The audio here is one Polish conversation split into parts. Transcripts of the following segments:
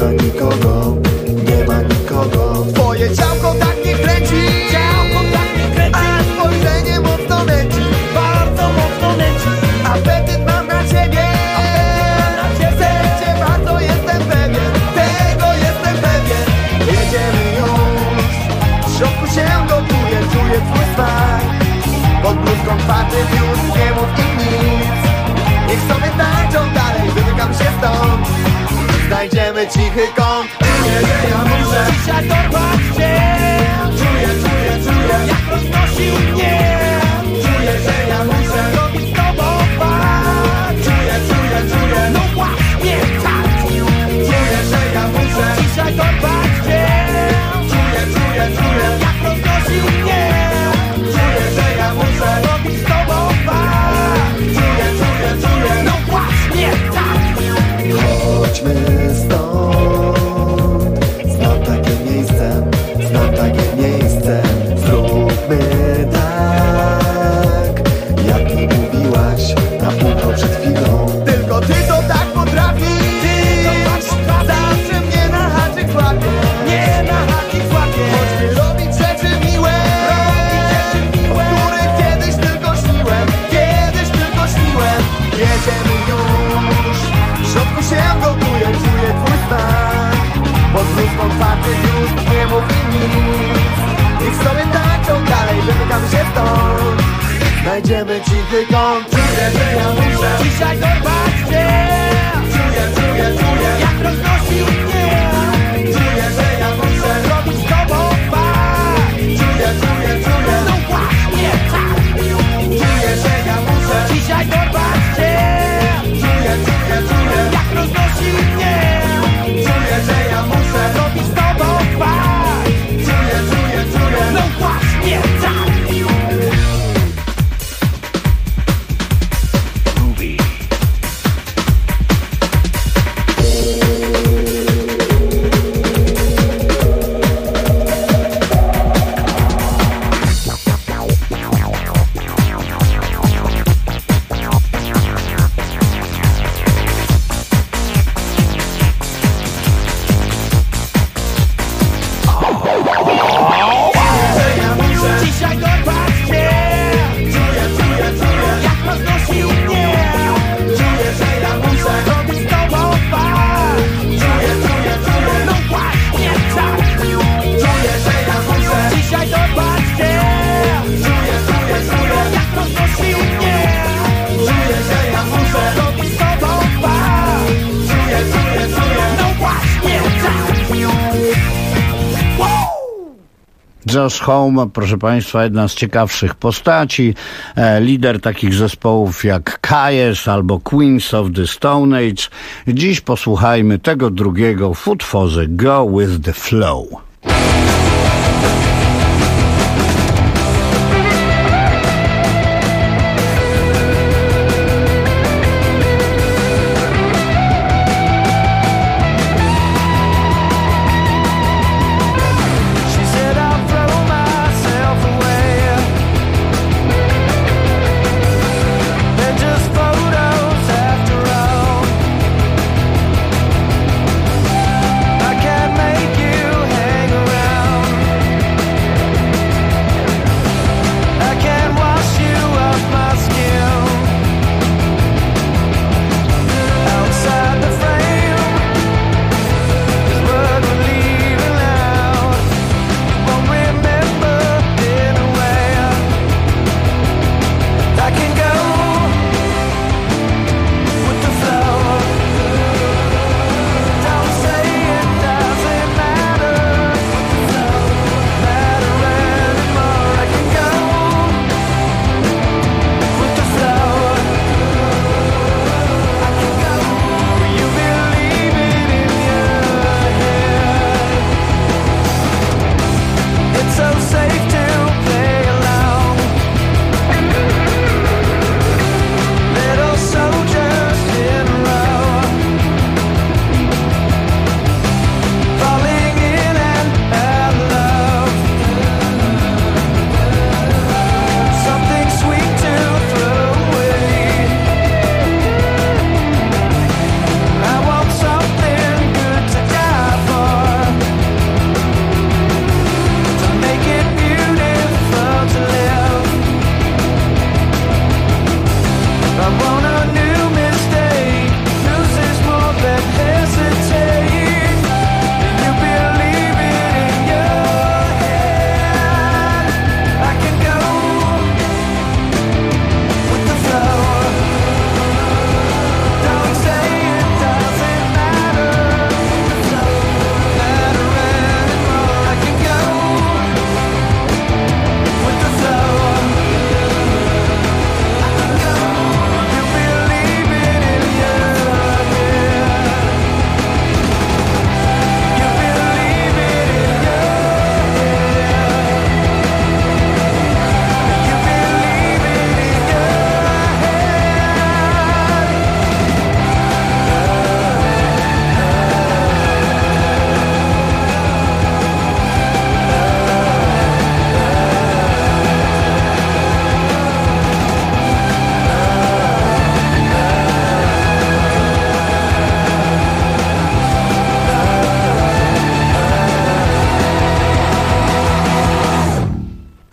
ma nikogo, nie ma nikogo. Twoje ciałko tak nie kręci, a spojrzenie mocno nęci, bardzo mocno nęci. Apetyt mam na ciebie, serce bardzo jestem pewien, tego jestem pewien. Jedziemy już, w środku się gotuje, czuję twój smak. Pod bluzką twardy już, nie mów im nic. Niech sobie tańczą dalej, wymykam się stąd. Znajdziemy cichy kąt. Czuję, że ja muszę dzisiaj dorwać cię. Czuję, jak roznosił mnie. Czuję, że ja muszę robić z tobą fakt. Czuję, no właśnie tak. Czuję, że ja muszę dzisiaj dorwać cię. Czuję, jak roznosił mnie. Czuję, że ja muszę robić z tobą fakt. Czuję, no właśnie tak. Chodźmy stąd. Znam takie miejsce. Zróbmy tak, jak mi mówiłaś na północ przed chwilą. Tylko ty to tak potrafisz. Zawsze mnie na haczyk złapie. Chodźmy robić rzeczy miłe, o których kiedyś tylko śniłem. Jedziemy już, w środku się gotuje, czuję twój smak. Pod bluzką twardy już, nie mów mi nic. Niech sobie tańczą dalej, wymykam się stąd. Znajdziemy cichy kąt. Czuję, że ja muszę dzisiaj dorwać cię. Czuję, jak roznosił mnie. Czuję, że ja muszę robić z tobą fakt. Czuję, no właśnie tak. Czuję, że ja muszę dzisiaj dorwać cię. Czuję, jak roznosił mnie. Czuję, że ja muszę robić z tobą fakt. Czuję, no właśnie tak. Dzisiaj dorwać cię. Czuję, jak roznosił mnie. Czuję, że ja muszę robić z tobą fakt. Czuję, no właśnie tak. Czuję, że ja muszę dzisiaj dorwać cię. Czuję, jak roznosił mnie. Czuję, że ja muszę robić z tobą fakt. Czuję, no właśnie tak. Josh Homme, proszę Państwa, jedna z ciekawszych postaci, lider takich zespołów jak Kyuss albo Queens of the Stone Age. Dziś posłuchajmy tego drugiego w utworze Go With The Flow. I can't make you hang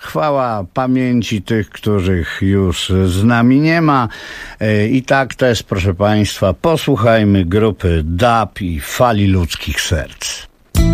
chwała pamięci tych, których już z nami nie ma. I tak też, proszę Państwa, posłuchajmy grupy DAB i Fali ludzkich serc.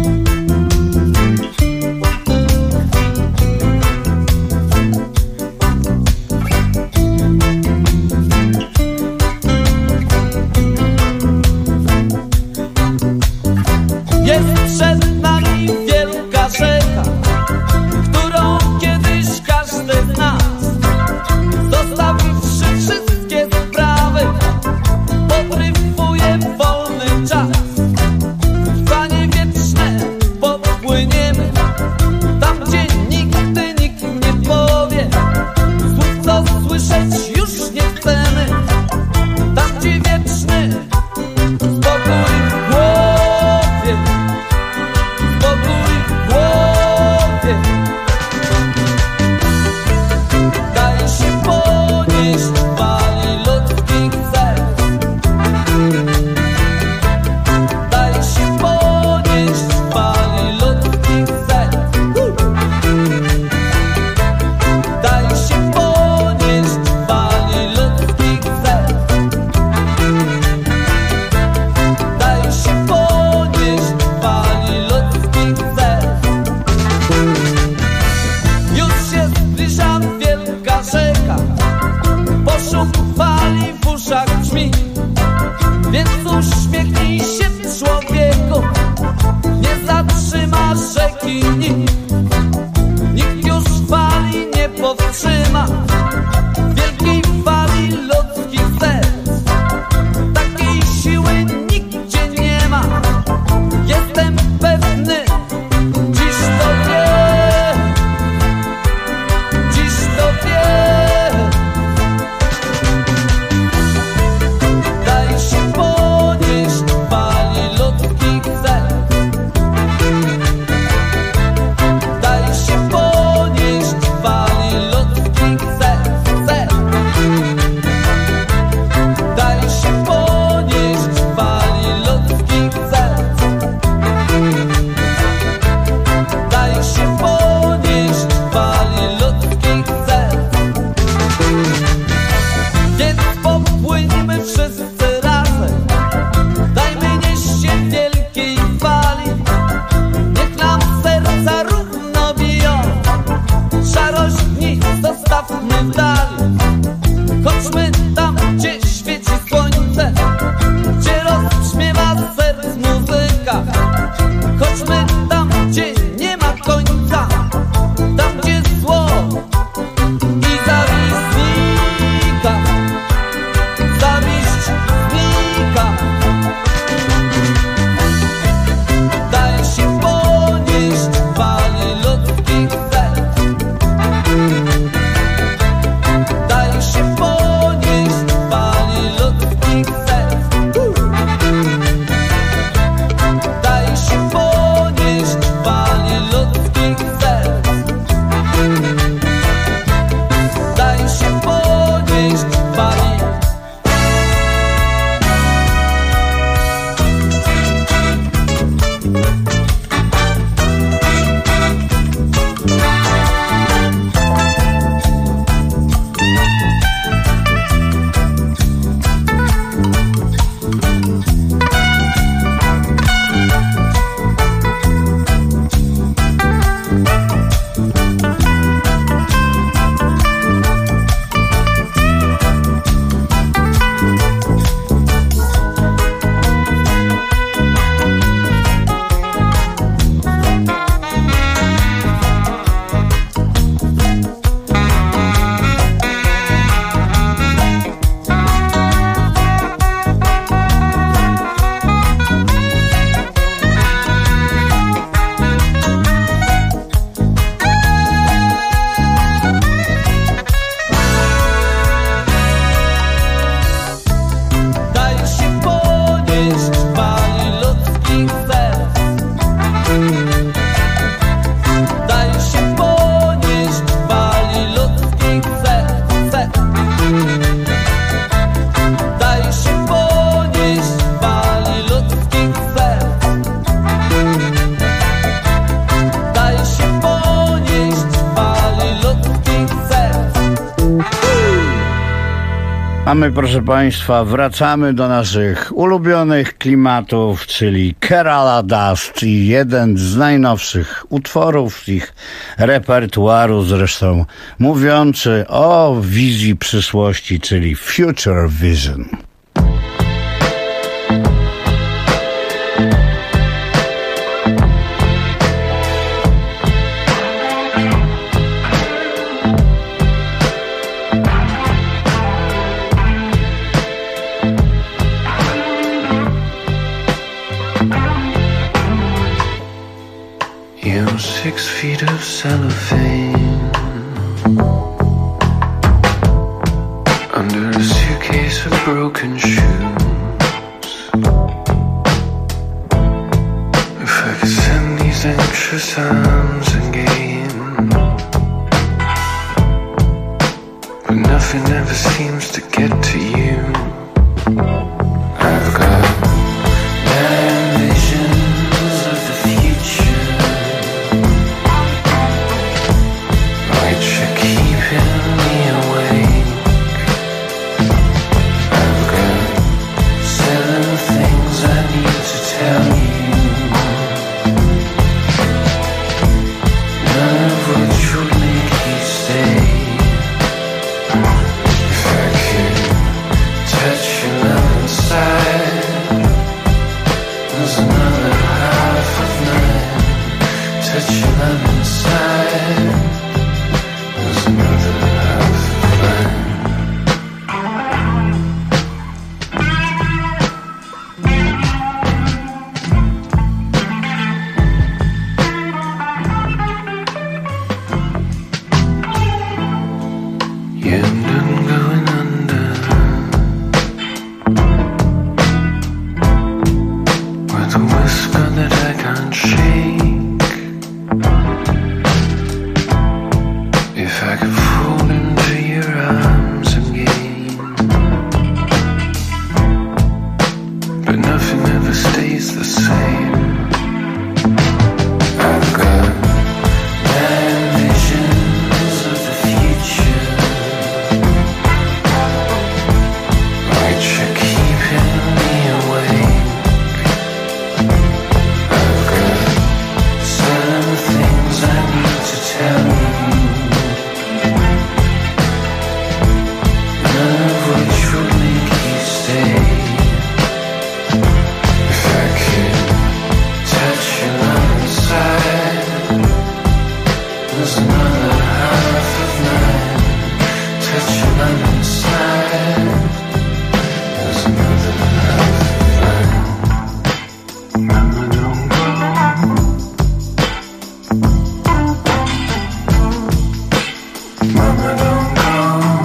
Jest przed nami wielka rzeka, którą kiedyś każdy z nas, zostawiwszy wszystkie sprawy, podrywuje wolny czas. Trwanie wieczne popłyniemy tam, gdzie nigdy nikt nie powie słów, co słyszeć już nie chcemy. Tam, gdzie wieczny spokój w głowie. A my, proszę Państwa, wracamy do naszych ulubionych klimatów, czyli Kerala Dust i jeden z najnowszych utworów ich repertuaru, zresztą mówiący o wizji przyszłości, czyli Future Vision. You're 6 feet of cellophane under a suitcase of broken shoes. If I could send these anxious arms again, but nothing ever seems to get to you. I've got bad visions of the future. You're keeping me awake. I've got 7 things I need to tell you, none of which would make you stay. If I could touch your love inside, there's another half of mine. Touch your love inside, there's another half of mine. You end up going under, with a whisper that I can't shake. If I could fall into your arms again, but nothing ever stays the same. I've got bad visions of the future, which are keeping me awake. I've got 7 things I need to tell you, none of which would make you stay. If I could touch your love inside, there's another half of mine. Touch your love inside, there's another half of mine. Mama, don't go. Mama, don't go.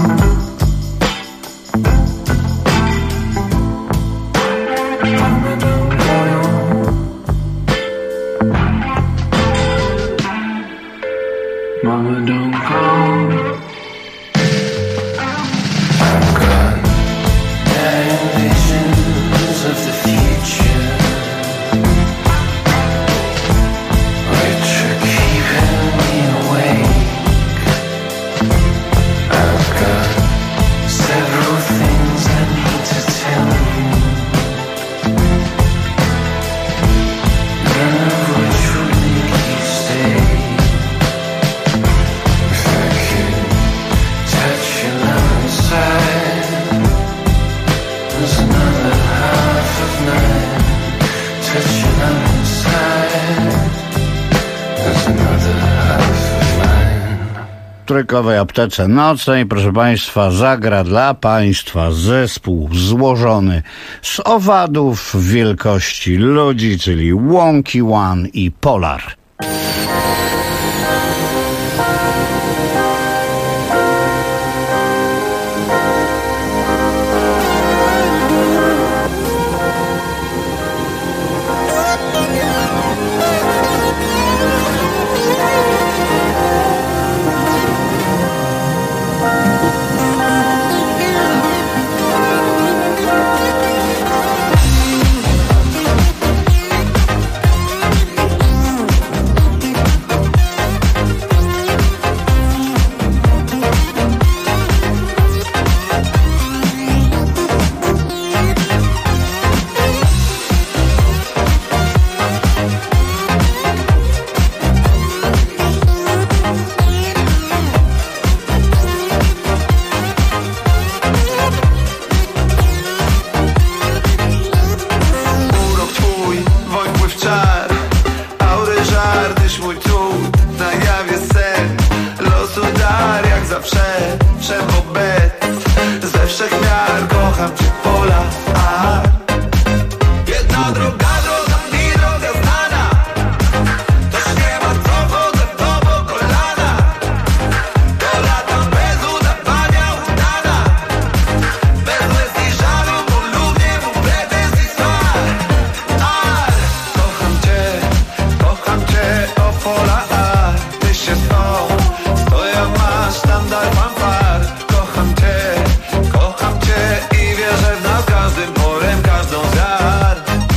Mama, don't go. Mama, don't go. I've got bad visions of the future, which are keeping me awake. I've got several things I need to tell you, none of which would make you stay. If I could touch your love inside, there's another half of mine. Touch your love inside, there's another half of mine. W trójkowej aptece nocnej, proszę Państwa, zagra dla Państwa zespół złożony z owadów wielkości ludzi, czyli Wonky One i Polar. mój cud, na jawie sen losu dar, jak zawsze wszechobec. Ze wszechmiar kocham cię pola, a jedna droga mi droga znana. Toż nie ma co chodzę w tobą kolana. To latam bez udawania udana. Bez łez i żalu, bo lubię mu pretensji słar. Kocham cię, o pola, a ty się stąd, to ja masz sztandar fanfar. Kocham cię i wierzę w nas każdym porem, każdą z jar.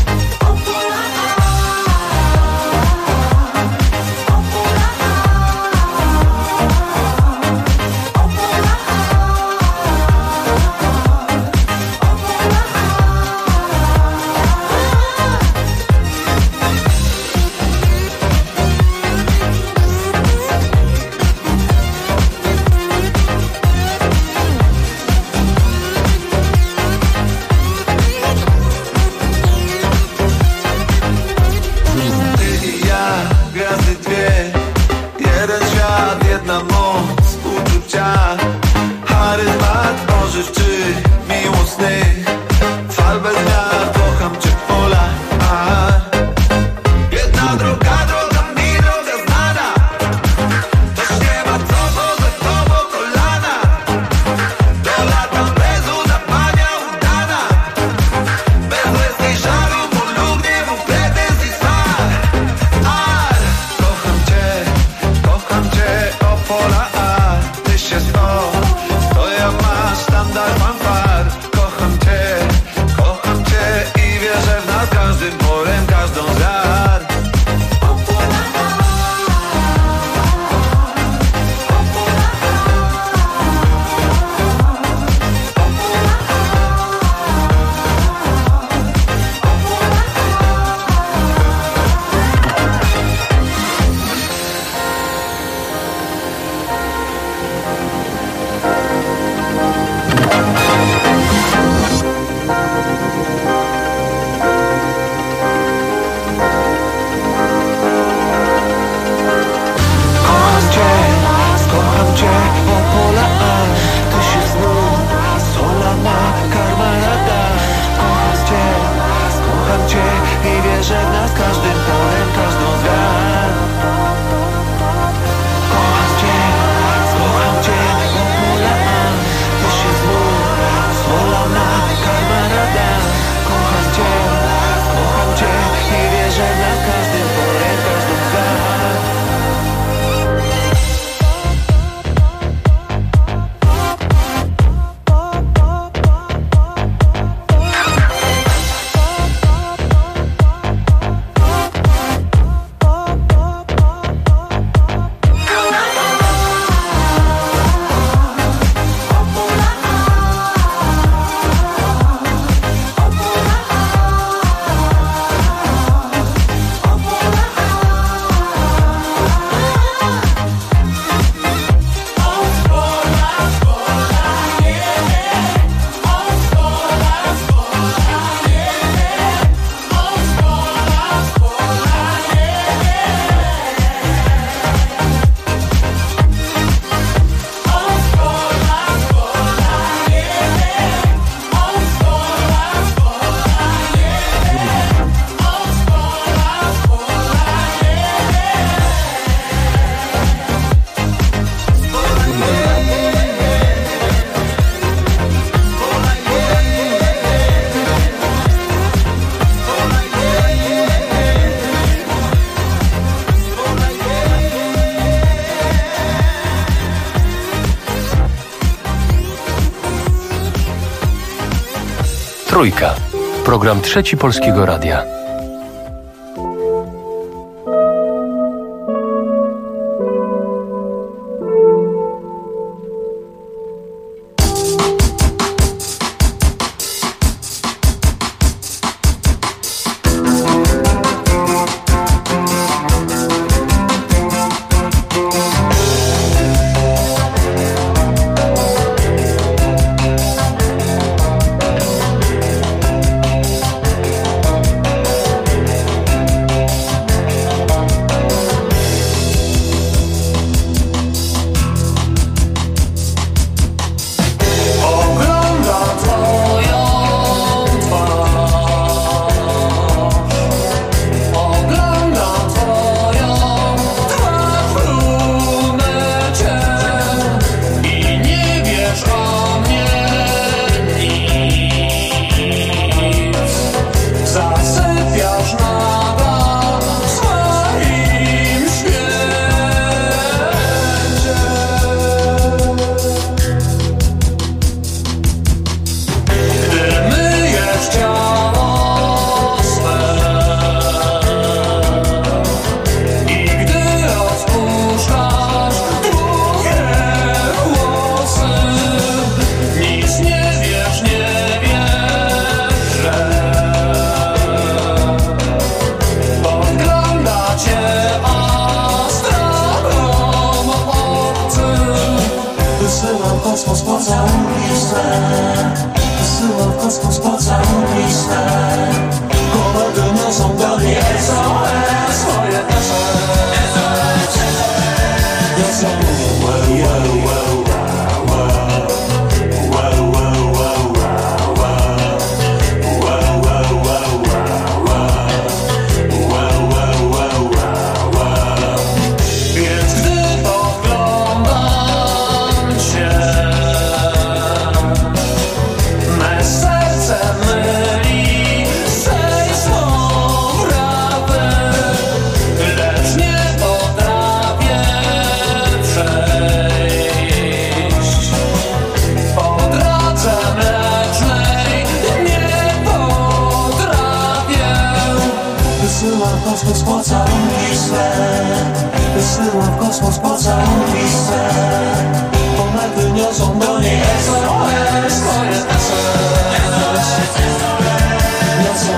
Ty i ja, gwiazdy dwie, jeden świat, jedna moc uczucia, charyzmat pożywczy, miłosnych fal bez miar. Kocham cię pola, a jedna droga mi droga znana. Toż nie ma co chodzę w tobą kolana. To latam bez udawania udana. Bez łez i żalu, bo lubię mu pretensji słar. Kocham cię, o pola, a ty się stąd, to ja masz sztandar fanfar. Kocham cię i wierzę w nas każdym porem, każdą z jar. Kocham cię, o pola, a ty się znów, sola ma karmarada. Kocham cię i wierzę w nas każdym porem, każdą z jar. Kocham cię, o pola, a ty się znów, sola ma karmarada. Kocham cię i wierzę w nas każdym porem, każdą z jar. Trójka. Program Trzeci Polskiego Radia. pocałunki swe. Wysyłam w kosmos pocałunki swe. Komety niosą do niej SOS, moje SOS. Niosą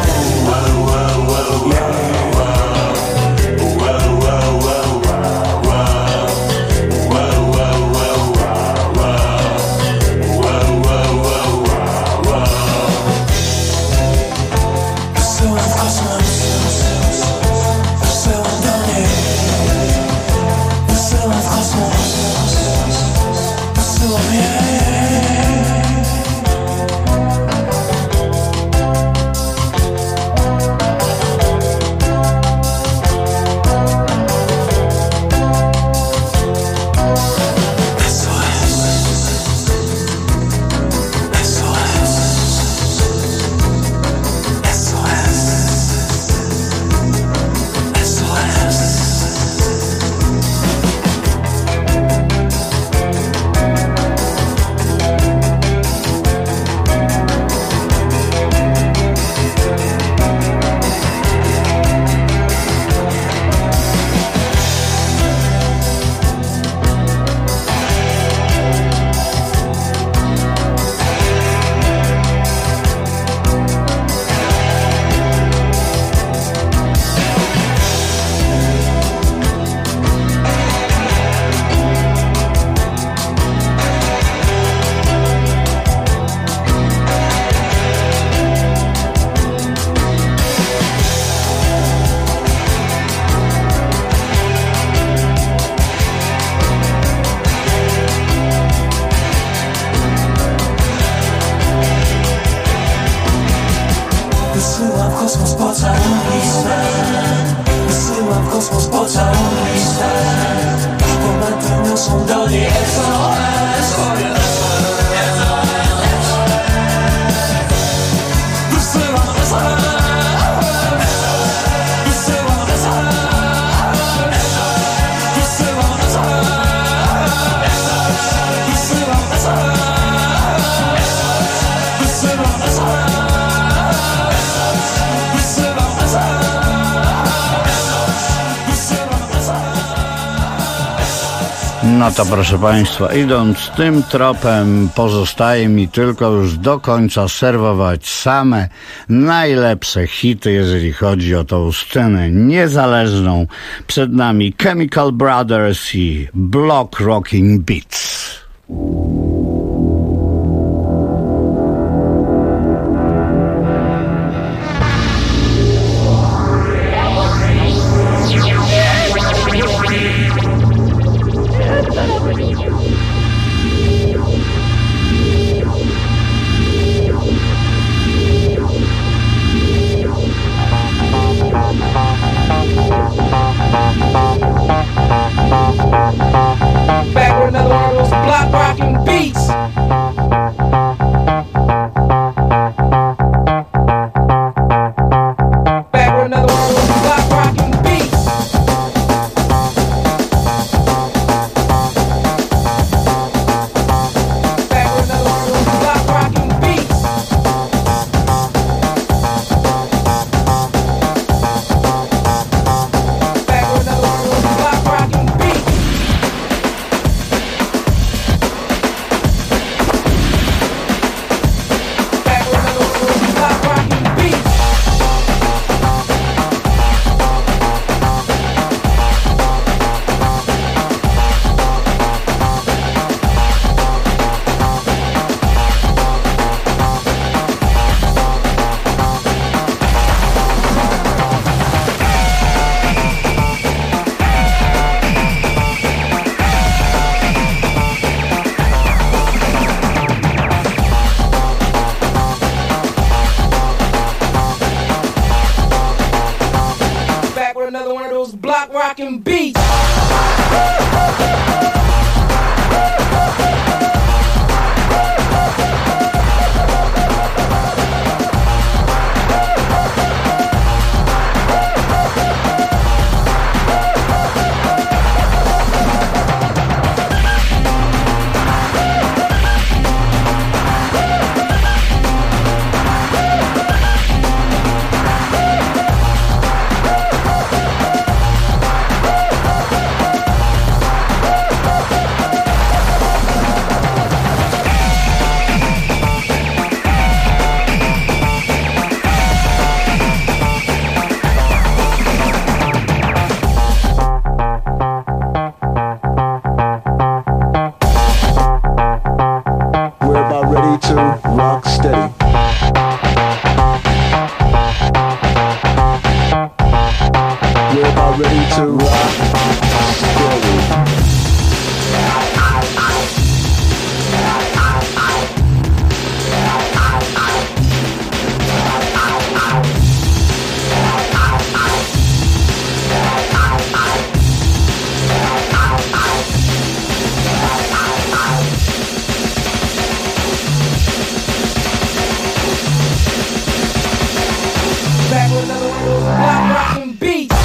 No to proszę Państwa, idąc tym tropem, pozostaje mi tylko już do końca serwować same najlepsze hity, jeżeli chodzi o tą scenę niezależną. Przed nami Chemical Brothers i Block Rocking Beats. Back with another one of those block rocking beats. Back with another one of those block rocking beats. Back with another one of those block rocking beats. Back with another one of those block rocking beats. Block rockin' beats. ready to rock. Steady. Back with another one of those block rockin' beats.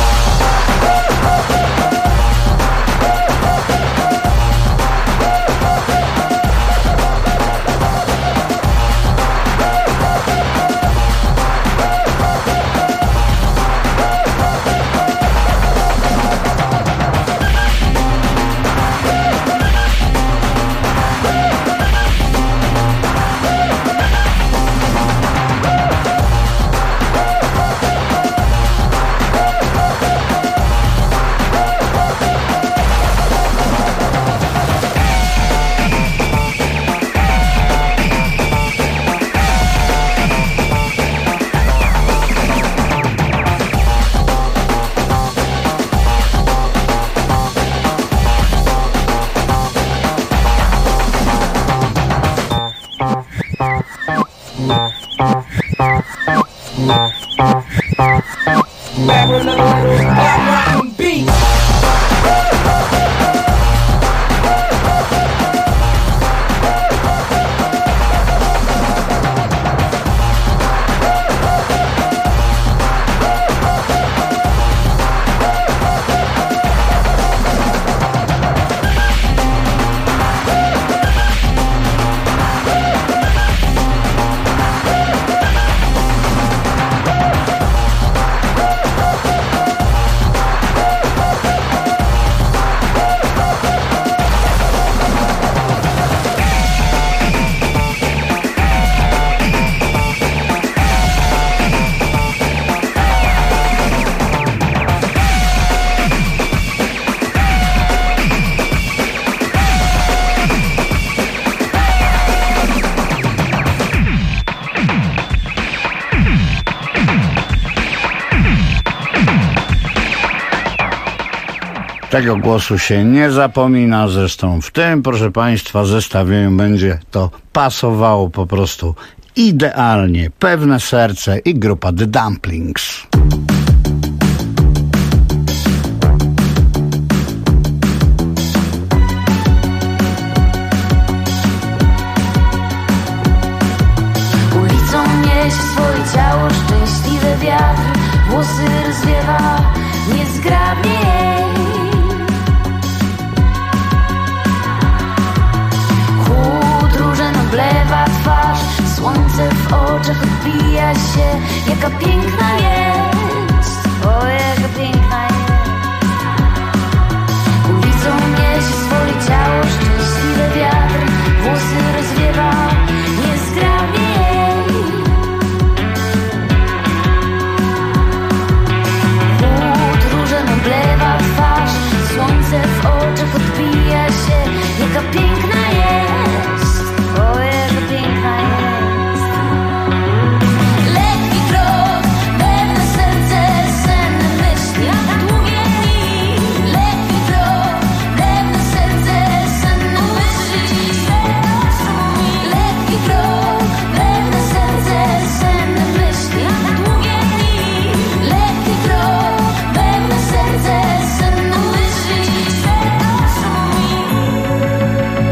Back with another one of those block rockin' beats. Tego głosu się nie zapomina, zresztą w tym, proszę Państwa, zestawieniu będzie to pasowało po prostu idealnie. Pewne serce i grupa The Dumplings. Ulicą niesie swoje ciało szczęśliwe wiatr, włosy rozwiewa niezgrabnie jej. Chłód różen oblewa twarz, słońce w oczach odbija się. Jaka piękna jest, o jaka piękna jest. Ulicą niesie swoje ciało szczęśliwe wiatr, włosy rozwiewa niezgrabnie jej. Chłód różen oblewa twarz, słońce w oczach odbija się. Jaka piękna jest, o jaka piękna jest. Lekki krok, pewne serce, senne myśli, długie dni. Lekki krok, pewne serce, senne myśli. Lekki krok, pewne serce, senne myśli, długie dni. Lekki krok, pewne serce, senne myśli.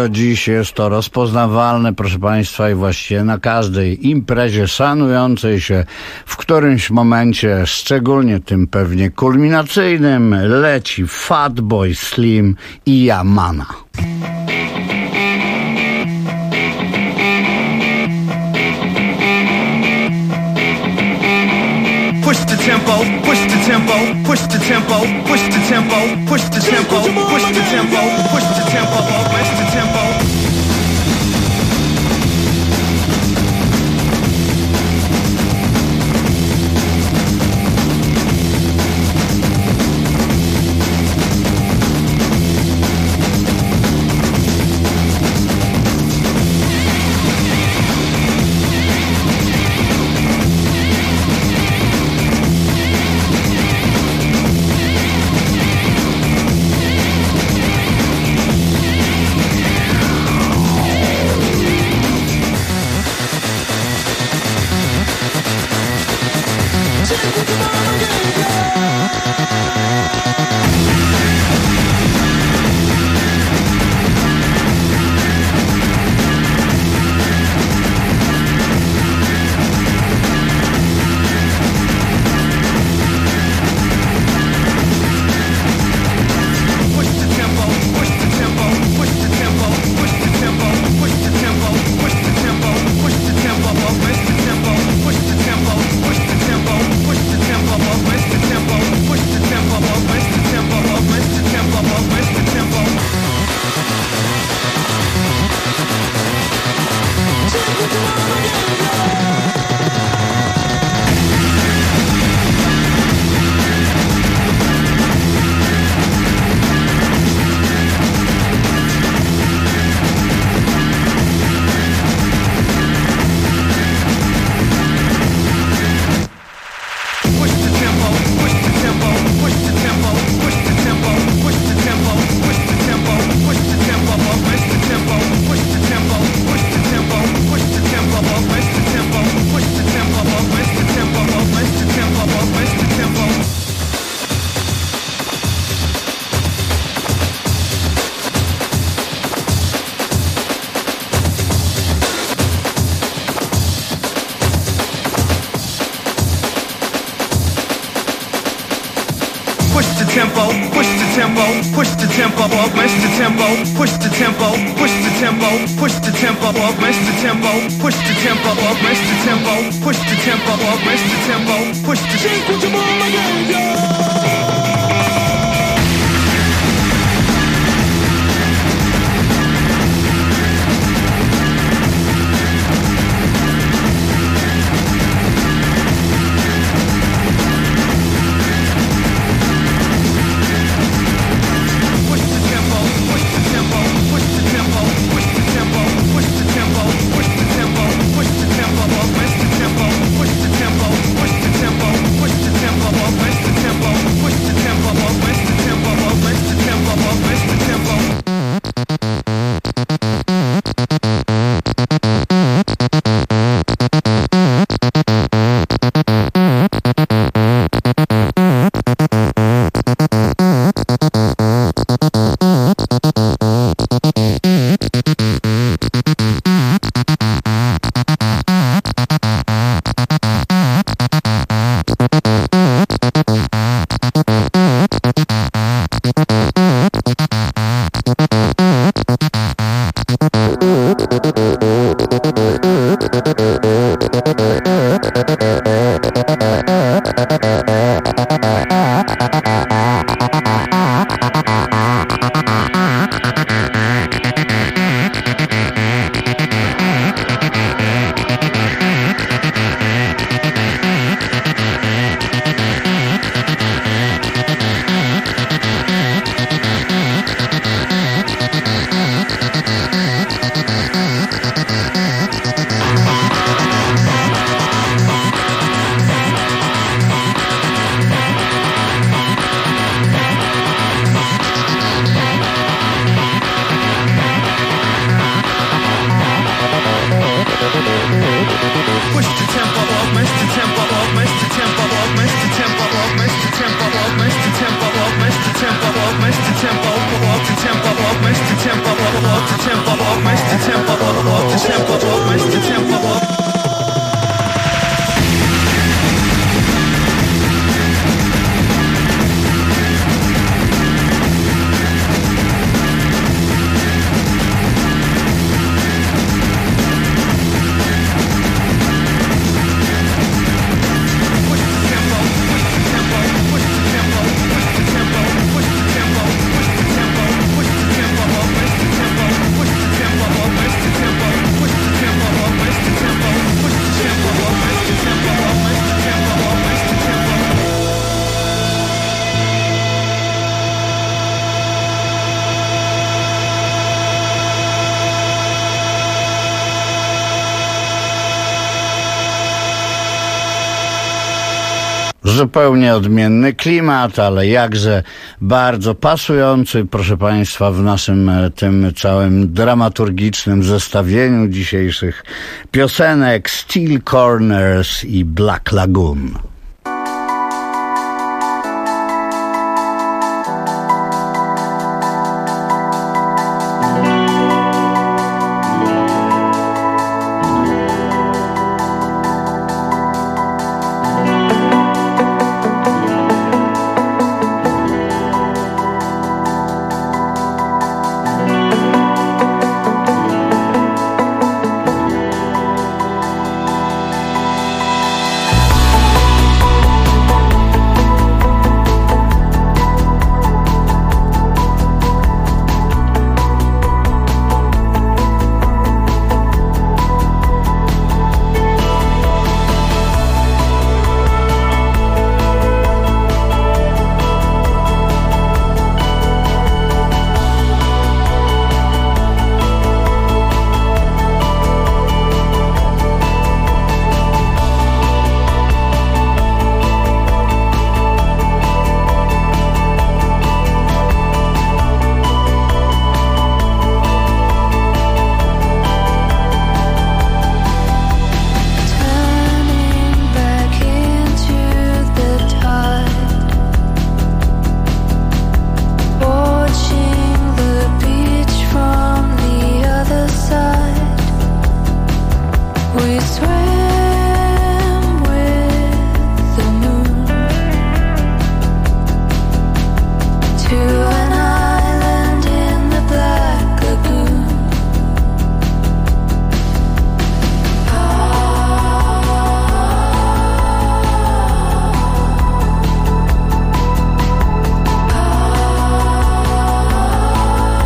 dlatego dziś jest to rozpoznawalne, proszę Państwa, i właściwie na każdej imprezie szanującej się w którymś momencie, szczególnie tym pewnie kulminacyjnym, leci Fatboy Slim i Yamana. Push the tempo, push the tempo, push the tempo, push the tempo, push the tempo, push the tempo, push the tempo, push the tempo. tempo, push the tempo, push the tempo, match the tempo, push the tempo, push the tempo, push the tempo, match the tempo, push the tempo, match the tempo, push the tempo, match the tempo, push the tempo. Push the tempo, push the tempo, push the tempo, push the tempo, push Zupełnie odmienny klimat, ale jakże bardzo pasujący, proszę Państwa, w naszym tym całym dramaturgicznym zestawieniu dzisiejszych piosenek Steel Corners i Black Lagoon.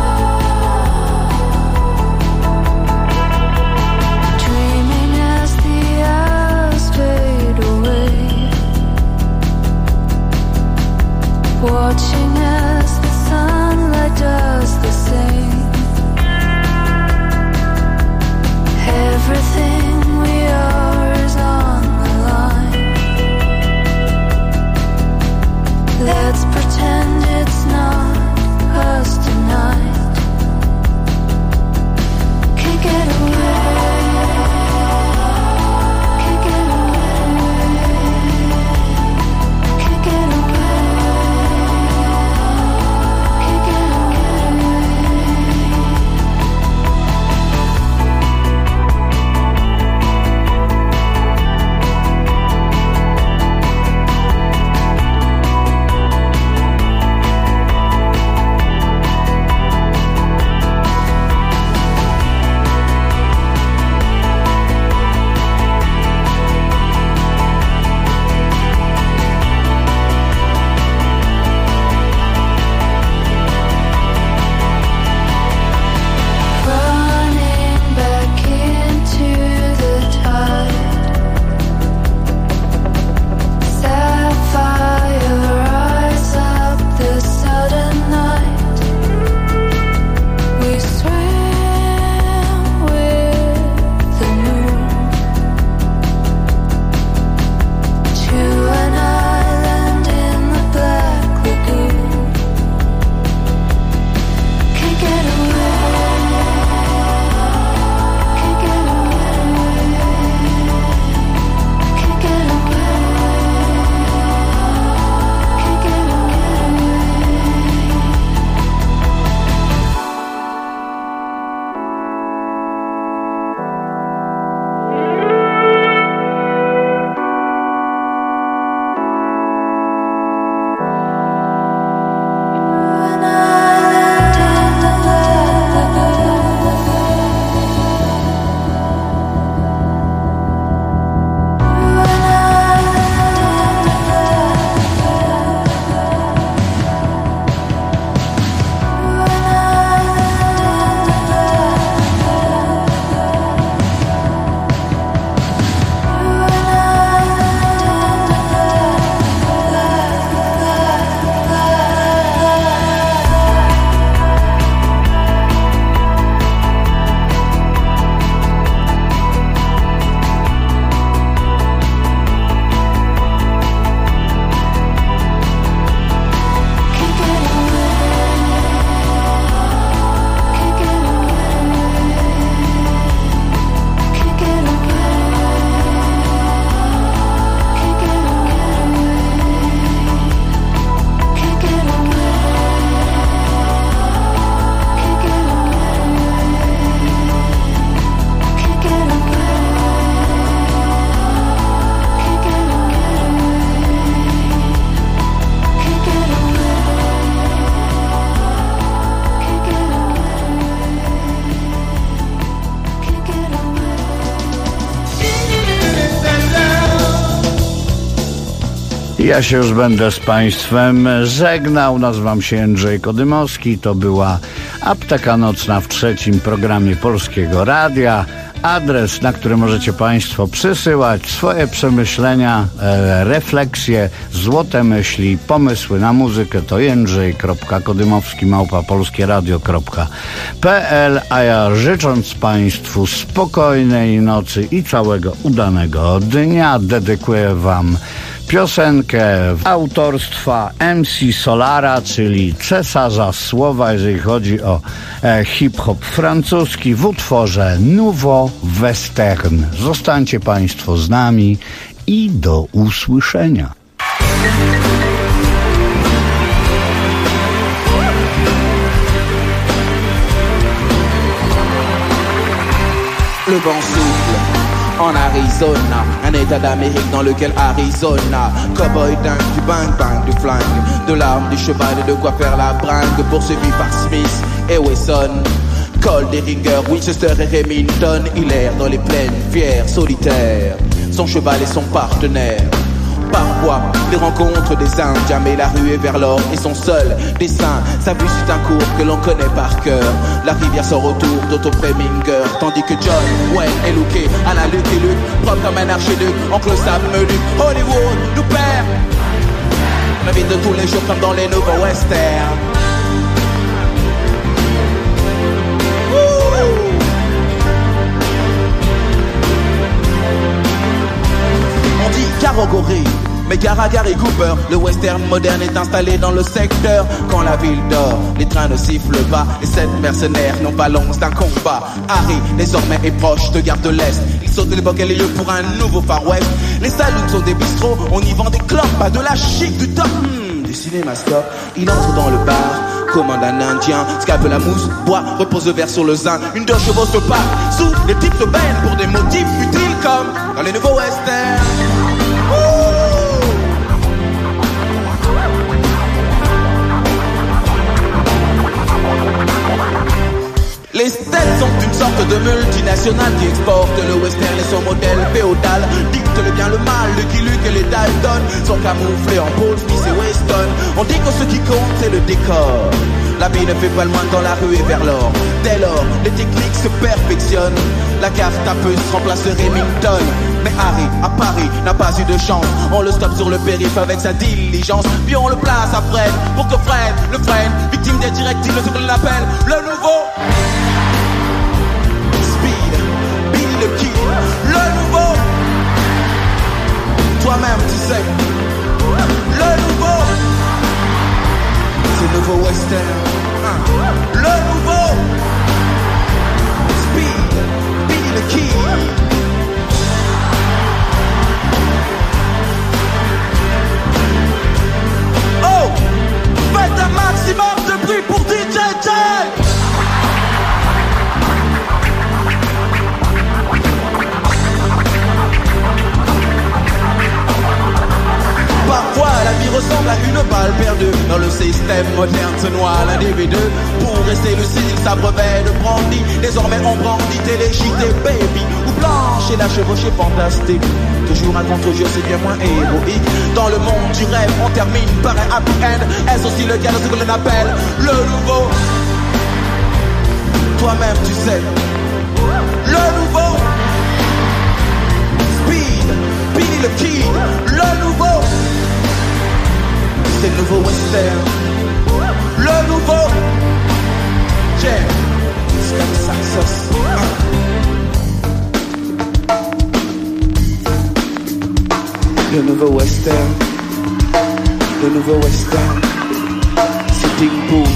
Dreaming as the Ja się już będę z Państwem żegnał. Nazywam się Jędrzej Kodymowski. To była Apteka Nocna w trzecim programie Polskiego Radia. Adres, na który możecie Państwo przysyłać swoje przemyślenia, refleksje, złote myśli, pomysły na muzykę to jędrzej.kodymowski@polskieradio.pl. A ja, życząc Państwu spokojnej nocy i całego udanego dnia, dedykuję Wam piosenkę autorstwa MC Solara, czyli cesarza słowa, jeżeli chodzi o hip-hop francuski, w utworze Nouveau Western. Zostańcie Państwo z nami i do usłyszenia. Le vent souffle en Arizona, un état d'Amérique dans lequel Arizona, cowboy dingue, du bang bang, du flingue, de l'arme, du cheval et de quoi faire la bringue, poursuivi par Smith et Wesson, Colt, Derringer, Winchester et Remington. Il erre dans les plaines, fier, solitaire, son cheval et son partenaire. Parfois, il rencontre des Indiens, mais la rue est vers l'or et son seul dessin. Sa vue suit un cours que l'on connaît par cœur. La rivière sort autour d'Otto Preminger, tandis que John Wayne est looké à la Luke et Luke, propre comme un archiduc, oncle Sam me lutte. Hollywood nous perd la vie de tous les jours comme dans les nouveaux westerns. On dit Garogoré, mais Gary Cooper, le western moderne est installé dans le secteur. Quand la ville dort, les trains ne sifflent pas. Les 7 mercenaires n'ont pas l'once d'un combat. Harry, désormais, est proche de Gare de l'Est. Il saute l'époque et les lieux pour un nouveau Far West. Les saloons sont des bistrots, on y vend des clopes, pas de la chic, du top, du cinéma stop. Il entre dans le bar, commande un indien, scalpe la mousse, boit, repose le verre sur le zin. Une de chevaux se part, sous les types se baignent pour des motifs utiles comme dans les nouveaux westerns. Les States sont une sorte de multinationale qui exporte le western et son modèle féodal. Dicte le bien, le mal, le Guy Luke et les Dalton sont camouflés en Paul Smith et Weston. On dit que ce qui compte c'est le décor. La vie ne fait pas le moindre dans la rue et vers l'or. Dès lors, les techniques se perfectionnent. La carte à peu se remplace Remington. Mais Harry, à Paris, n'a pas eu de chance. On le stoppe sur le périph' avec sa diligence. Puis on le place à Fred, pour que Fred le freine. Victime des directives, ce qu'on appelle le nouveau Speed, Billy le Kid, le nouveau. Toi-même tu sais, le nouveau. C'est le nouveau western, le nouveau Speed, Billy le Kid. Oh, faites un maximum de bruit pour DJ J. Parfois la vie ressemble à une balle perdue. Dans le système moderne se noie l'individu. Pour rester lucide il s'abreuvait de brandy. Désormais on brandit téléchité baby ou blanche et la chevauchée fantastique. Toujours un contre-jeu, c'est bien moins héroïque. Dans le monde du rêve, on termine par un happy end. Est-ce aussi le cas de ce que l'on appelle le nouveau? Toi-même tu sais, le nouveau Speed, Billy le Kid, le nouveau. C'est le nouveau western, le nouveau Jam, c'est comme ça, le nouveau western, le nouveau western, Sitting Bull,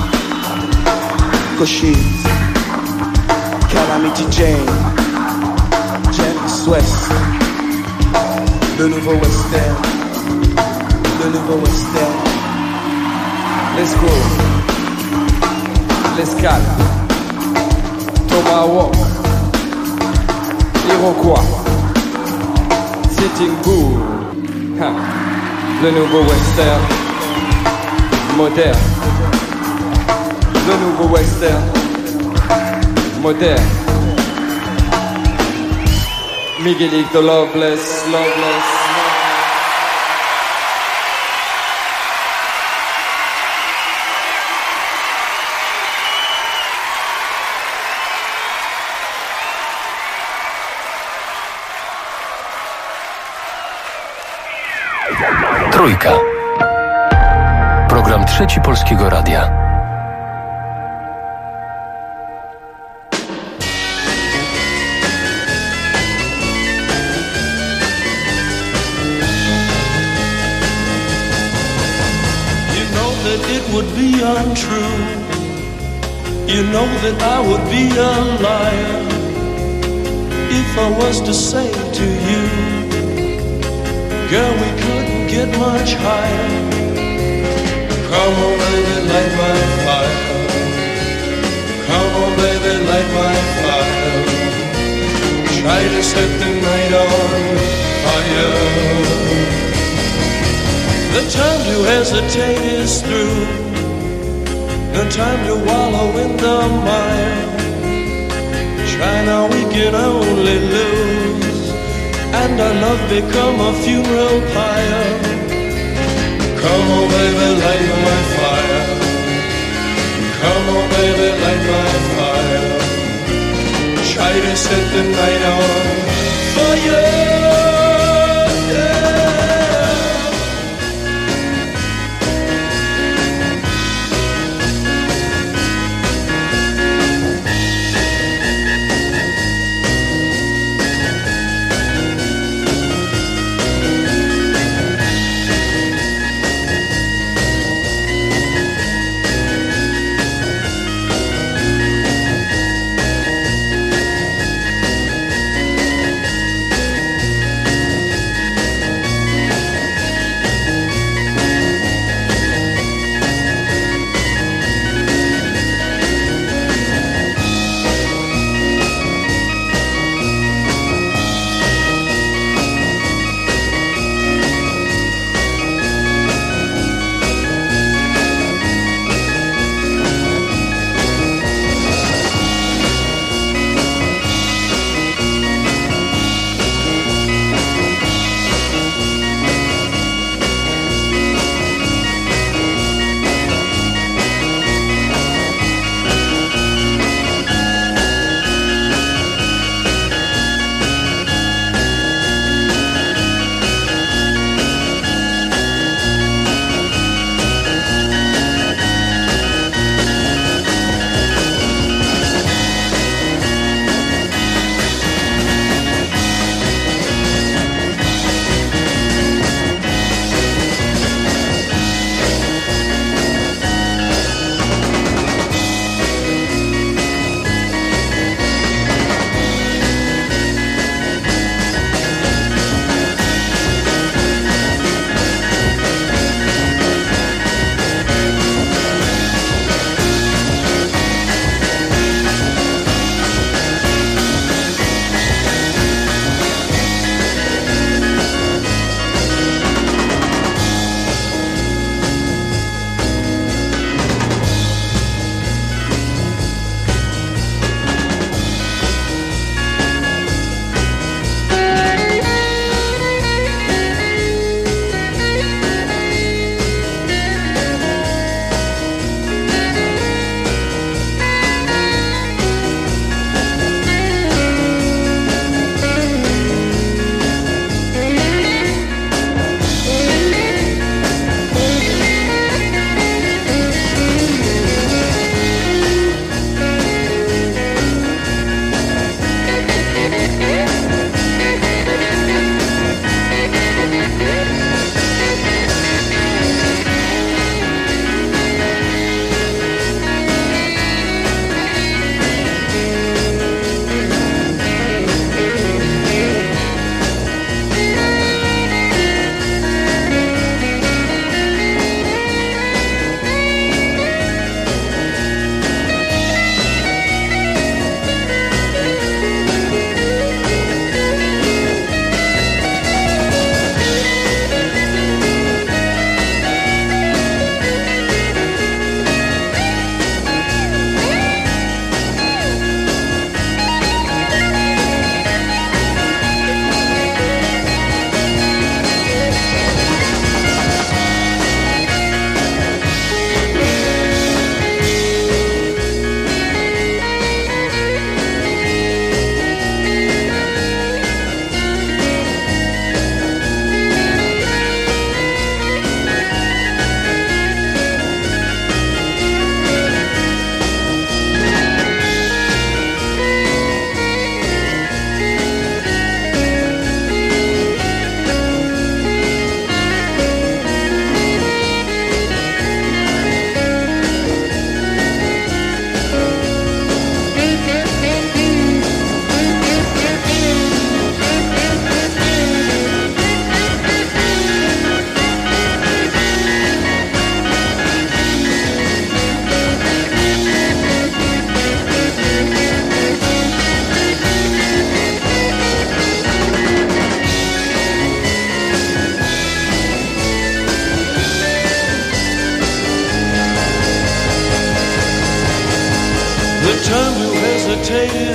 Cochise, Calamity Jane, James West, le nouveau western, le nouveau western. Let's go. L'escale. Tomahawk. Iroquois. Sitting Bull. Ha. Le nouveau western. Moderne. Le nouveau western. Moderne. Miguelito Loveless, Loveless. Trójka. Program Trzeci Polskiego Radia. You know that it would be untrue. You know that I would be a liar if I was to say to you, girl, we couldn't get much higher. Come on, baby, light my fire. Come on, baby, light my fire. Try to set the night on fire. The time to hesitate is through. No time to wallow in the mire. Try now, we can only lose, and our love become a funeral pyre. Come on, baby, light my fire. Come on, baby, light my fire. Try to set the night on fire.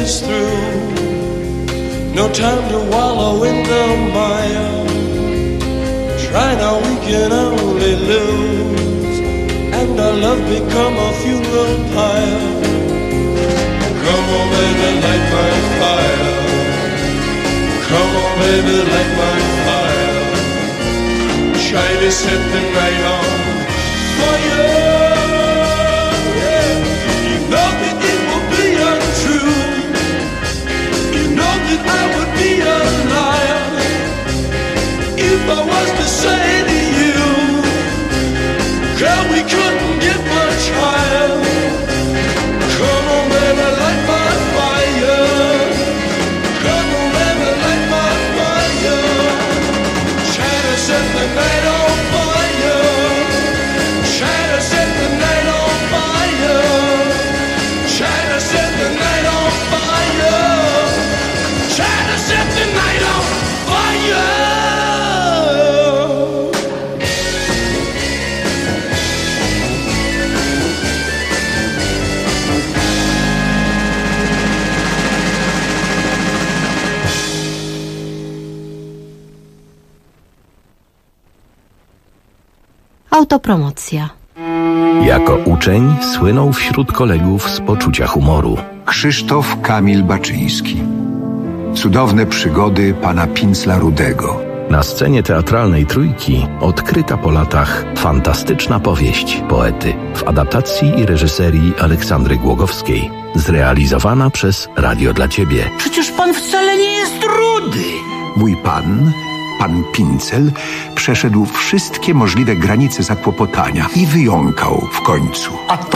is through. No time to wallow in the mire. Try now, we can only lose, and our love become a funeral pyre. Come on, baby, light my fire. Come on, baby, light my fire. Try to set the night on fire. Yeah. You know that it will be untrue. You know that I would be a liar if I was to say to you, girl, we couldn't get much higher. Come on, baby, light my fire. Come on, baby, light my fire. Try to set the night on fire. Try to set the night on fire. Try to set the night on fire. Try to set the night on fire. Autopromocja. Jako uczeń słynął wśród kolegów z poczucia humoru. Krzysztof Kamil Baczyński. Cudowne przygody pana Pincla Rudego. Na scenie teatralnej Trójki odkryta po latach fantastyczna powieść poety w adaptacji i reżyserii Aleksandry Głogowskiej, zrealizowana przez Radio dla Ciebie. Przecież pan wcale nie jest rudy. Mój pan Pincel, przeszedł wszystkie możliwe granice zakłopotania i wyjąkał w końcu. A to